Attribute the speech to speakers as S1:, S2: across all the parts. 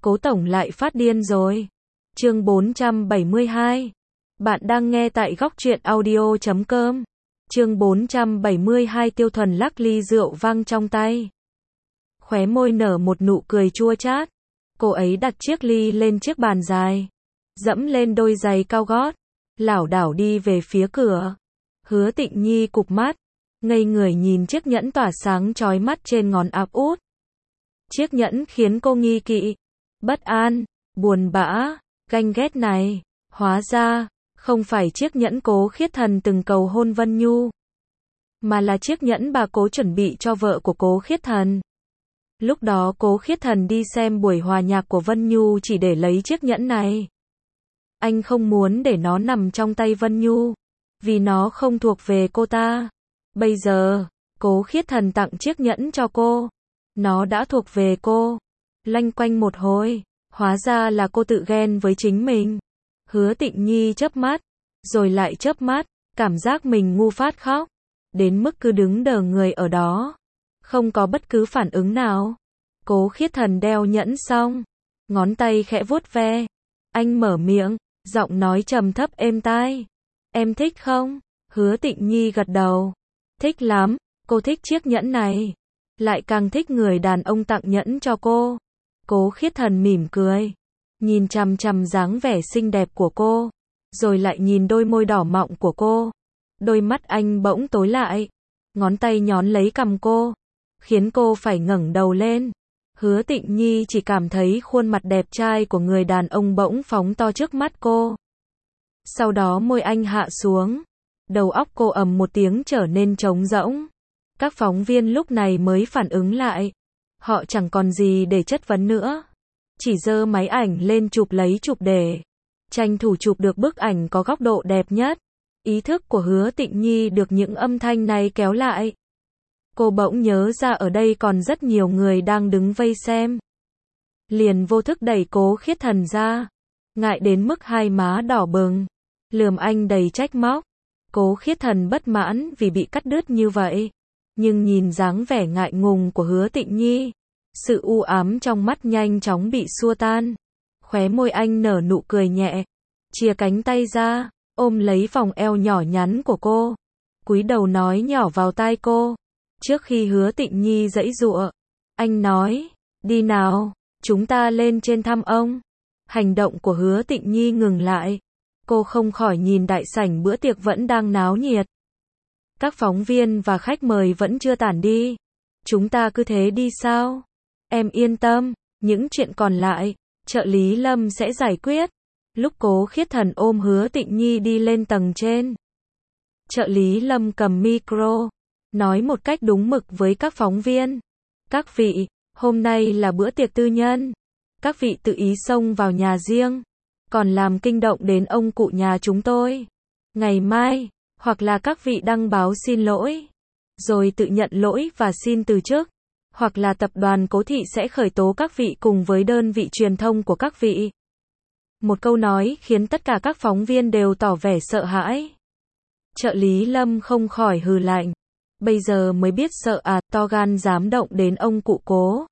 S1: Cố tổng lại phát điên rồi. Chương 472. Bạn đang nghe tại góc truyện audio.com. Chương 472. Tiêu Thuần lắc ly rượu vang trong tay. Khóe môi nở một nụ cười chua chát. Cô ấy đặt chiếc ly lên chiếc bàn dài, dẫm lên đôi giày cao gót, lảo đảo đi về phía cửa. Hứa Tịnh Nhi cụp mắt, ngây người nhìn chiếc nhẫn tỏa sáng chói mắt trên ngón áp út. Chiếc nhẫn khiến cô nghi kỵ, bất an, buồn bã, ganh ghét này. Hóa ra, không phải chiếc nhẫn Cố Khiết Thần từng cầu hôn Vân Nhu, mà là chiếc nhẫn bà Cố chuẩn bị cho vợ của Cố Khiết Thần. Lúc đó Cố Khiết Thần đi xem buổi hòa nhạc của Vân Nhu chỉ để lấy chiếc nhẫn này. Anh không muốn để nó nằm trong tay Vân Nhu, vì nó không thuộc về cô ta. Bây giờ, Cố Khiết Thần tặng chiếc nhẫn cho cô. Nó đã thuộc về cô. Loanh quanh một hồi, hóa ra là cô tự ghen với chính mình. Hứa Tịnh Nhi chớp mắt, rồi lại chớp mắt, cảm giác mình ngu phát khóc, đến mức cứ đứng đờ người ở đó, không có bất cứ phản ứng nào. Cố Khiết Thần đeo nhẫn xong, ngón tay khẽ vuốt ve. Anh mở miệng, giọng nói trầm thấp êm tai. Em thích không? Hứa Tịnh Nhi gật đầu. Thích lắm, cô thích chiếc nhẫn này. Lại càng thích người đàn ông tặng nhẫn cho cô. Cố Khiết Thần mỉm cười, nhìn chằm chằm dáng vẻ xinh đẹp của cô, rồi lại nhìn đôi môi đỏ mọng của cô. Đôi mắt anh bỗng tối lại, ngón tay nhón lấy cằm cô, khiến cô phải ngẩng đầu lên. Hứa Tịnh Nhi chỉ cảm thấy khuôn mặt đẹp trai của người đàn ông bỗng phóng to trước mắt cô. Sau đó môi anh hạ xuống, đầu óc cô ầm một tiếng trở nên trống rỗng. Các phóng viên lúc này mới phản ứng lại. Họ chẳng còn gì để chất vấn nữa, chỉ giơ máy ảnh lên chụp lấy chụp để tranh thủ chụp được bức ảnh có góc độ đẹp nhất. Ý thức của Hứa Tịnh Nhi được những âm thanh này kéo lại. Cô bỗng nhớ ra ở đây còn rất nhiều người đang đứng vây xem. Liền vô thức đẩy Cố Khiết Thần ra, ngại đến mức hai má đỏ bừng, lườm anh đầy trách móc. Cố Khiết Thần bất mãn vì bị cắt đứt như vậy, nhưng nhìn dáng vẻ ngại ngùng của Hứa Tịnh Nhi, sự u ám trong mắt nhanh chóng bị xua tan. Khóe môi anh nở nụ cười nhẹ, chia cánh tay ra, ôm lấy vòng eo nhỏ nhắn của cô, cúi đầu nói nhỏ vào tai cô. Trước khi Hứa Tịnh Nhi giãy giụa, anh nói, đi nào, chúng ta lên trên thăm ông. Hành động của Hứa Tịnh Nhi ngừng lại. Cô không khỏi nhìn đại sảnh bữa tiệc vẫn đang náo nhiệt. Các phóng viên và khách mời vẫn chưa tản đi. Chúng ta cứ thế đi sao? Em yên tâm, những chuyện còn lại, trợ lý Lâm sẽ giải quyết. Lúc Cố Khiết Thần ôm Hứa Tịnh Nhi đi lên tầng trên, trợ lý Lâm cầm micro, nói một cách đúng mực với các phóng viên. Các vị, hôm nay là bữa tiệc tư nhân. Các vị tự ý xông vào nhà riêng, còn làm kinh động đến ông cụ nhà chúng tôi. Ngày mai, hoặc là các vị đăng báo xin lỗi, rồi tự nhận lỗi và xin từ chức, hoặc là tập đoàn Cố Thị sẽ khởi tố các vị cùng với đơn vị truyền thông của các vị. Một câu nói khiến tất cả các phóng viên đều tỏ vẻ sợ hãi. Trợ lý Lâm không khỏi hừ lạnh. Bây giờ mới biết sợ à, to gan dám động đến ông cụ Cố,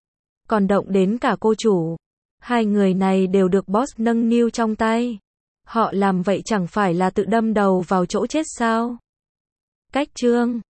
S1: còn động đến cả cô chủ. Hai người này đều được boss nâng niu trong tay. Họ làm vậy chẳng phải là tự đâm đầu vào chỗ chết sao? Cách chương